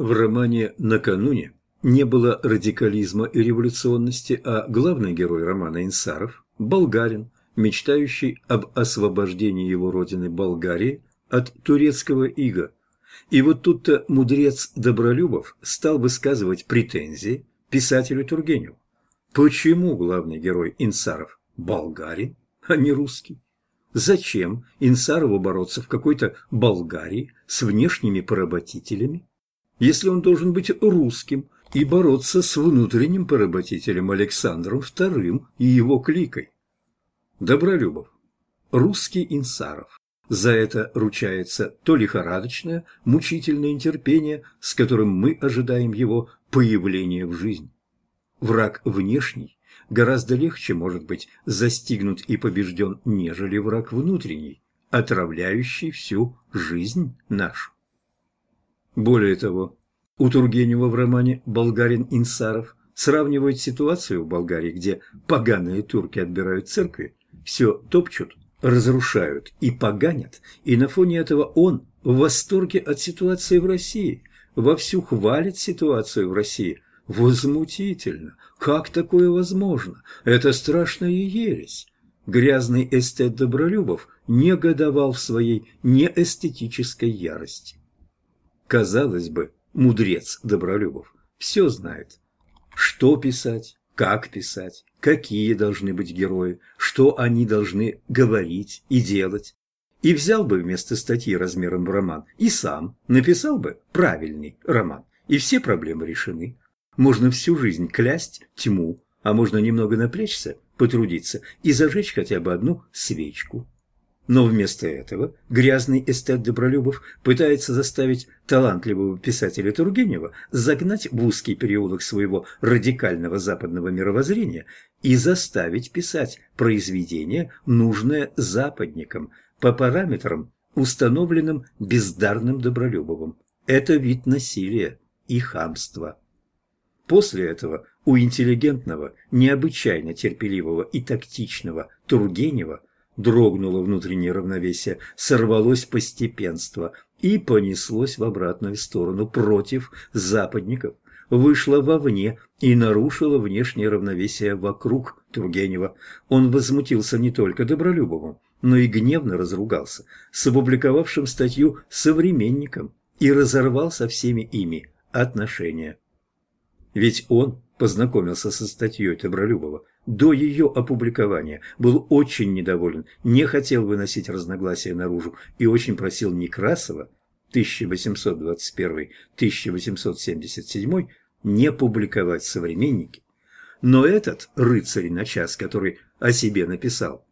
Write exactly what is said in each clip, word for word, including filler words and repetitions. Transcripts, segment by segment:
В романе «Накануне» не было радикализма и революционности, а главный герой романа Инсаров – болгарин, мечтающий об освобождении его родины Болгарии от турецкого ига. И вот тут-то мудрец Добролюбов стал высказывать претензии писателю Тургеневу. Почему главный герой Инсаров болгарин, а не русский? Зачем Инсарову бороться в какой-то Болгарии с внешними поработителями, если он должен быть русским и бороться с внутренним поработителем Александром вторым и его кликой? Добролюбов, русский Инсаров. За это ручается то лихорадочное, мучительное нетерпение, с которым мы ожидаем его появления в жизнь. Враг внешний гораздо легче может быть застигнут и побежден, нежели враг внутренний, отравляющий всю жизнь нашу. Более того, у Тургенева в романе «Болгарин Инсаров» сравнивает ситуацию в Болгарии, где поганые турки отбирают церкви, все топчут, разрушают и поганят, и на фоне этого он в восторге от ситуации в России, вовсю хвалит ситуацию в России. Возмутительно! Как такое возможно? Это страшная ересь. Грязный эстет Добролюбов негодовал в своей неэстетической ярости. Казалось бы, мудрец Добролюбов все знает. Что писать, как писать, какие должны быть герои, что они должны говорить и делать. И взял бы вместо статьи размером в роман и сам написал бы правильный роман, и все проблемы решены. Можно всю жизнь клясть тьму, а можно немного напрячься, потрудиться и зажечь хотя бы одну свечку. Но вместо этого грязный эстет Добролюбов пытается заставить талантливого писателя Тургенева загнать в узкий переулок своего радикального западного мировоззрения и заставить писать произведение, нужное западникам, по параметрам, установленным бездарным Добролюбовым. Это вид насилия и хамства. После этого у интеллигентного, необычайно терпеливого и тактичного Тургенева дрогнуло внутреннее равновесие, сорвалось постепенство и понеслось в обратную сторону против западников, вышло вовне и нарушило внешнее равновесие вокруг Тургенева. Он возмутился не только Добролюбовым, но и гневно разругался с опубликовавшим статью современником и разорвал со всеми ими отношения. Ведь он познакомился со статьей Добролюбова до ее опубликования, был очень недоволен, не хотел выносить разногласия наружу и очень просил Некрасова тысяча восемьсот двадцать первый — тысяча восемьсот семьдесят седьмой не публиковать современники. Но этот рыцарь на час, который о себе написал: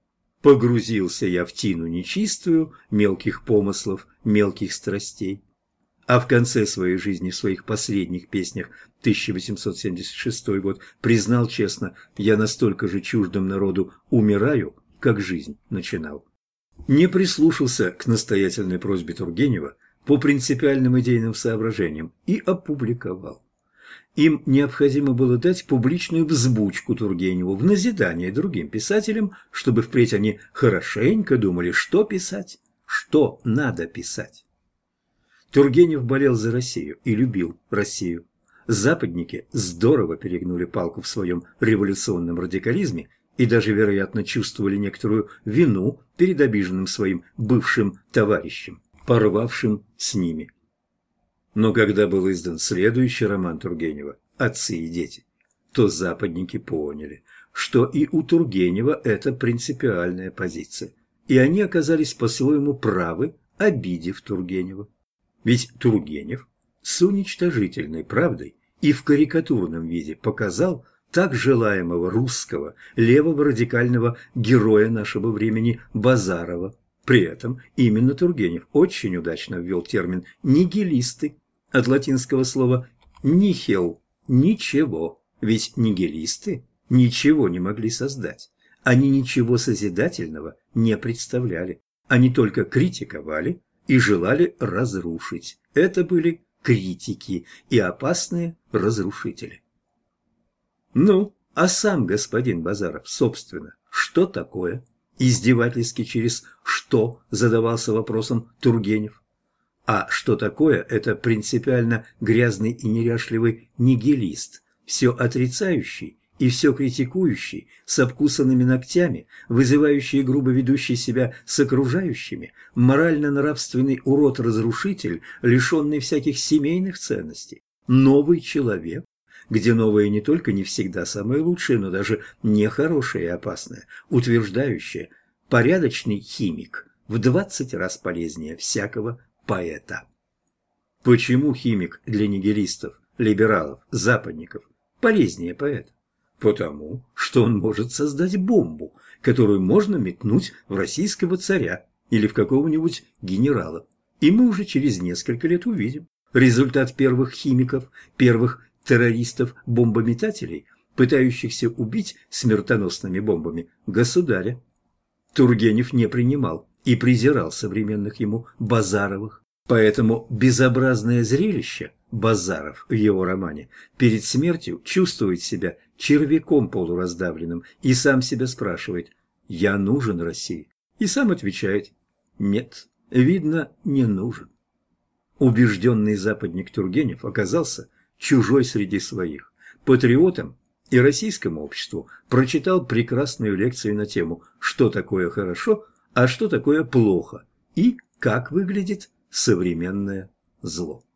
«Погрузился я в тину нечистую мелких помыслов, мелких страстей», а в конце своей жизни, в своих последних песнях, тысяча восемьсот семьдесят шестой год, признал честно: «Я настолько же чуждым народу умираю, как жизнь начинал». Не прислушался к настоятельной просьбе Тургенева по принципиальным идейным соображениям и опубликовал. Им необходимо было дать публичную взбучку Тургеневу в назидание другим писателям, чтобы впредь они хорошенько думали, что писать, что надо писать. Тургенев болел за Россию и любил Россию. Западники здорово перегнули палку в своем революционном радикализме и даже, вероятно, чувствовали некоторую вину перед обиженным своим бывшим товарищем, порвавшим с ними. Но когда был издан следующий роман Тургенева «Отцы и дети», то западники поняли, что и у Тургенева это принципиальная позиция, и они оказались по-своему правы, обидев Тургенева. Ведь Тургенев с уничтожительной правдой и в карикатурном виде показал так желаемого русского левого радикального героя нашего времени Базарова. При этом именно Тургенев очень удачно ввел термин «нигилисты» от латинского слова «нихил» – «ничего», ведь нигилисты ничего не могли создать, они ничего созидательного не представляли, они только критиковали и желали разрушить. Это были критики и опасные разрушители. Ну, а сам господин Базаров, собственно, что такое? Издевательски через «что» задавался вопросом Тургенев. А что такое? Это принципиально грязный и неряшливый нигилист, все отрицающий и все критикующий, с обкусанными ногтями, вызывающий грубо ведущий себя с окружающими, морально-нравственный урод-разрушитель, лишенный всяких семейных ценностей, новый человек, где новое не только не всегда самое лучшее, но даже нехорошее и опасное, утверждающее порядочный химик в двадцать раз полезнее всякого поэта. Почему химик для нигилистов, либералов, западников полезнее поэта? Потому что он может создать бомбу, которую можно метнуть в российского царя или в какого-нибудь генерала. И мы уже через несколько лет увидим результат первых химиков, первых террористов-бомбометателей, пытающихся убить смертоносными бомбами государя. Тургенев не принимал и презирал современных ему Базаровых. Поэтому безобразное зрелище Базаров в его романе перед смертью чувствует себя червяком полураздавленным и сам себя спрашивает: «Я нужен России?» И сам отвечает: «Нет, видно, не нужен». Убежденный западник Тургенев оказался чужой среди своих. Патриотом и российскому обществу прочитал прекрасную лекцию на тему «Что такое хорошо, а что такое плохо» и как выглядит современное зло.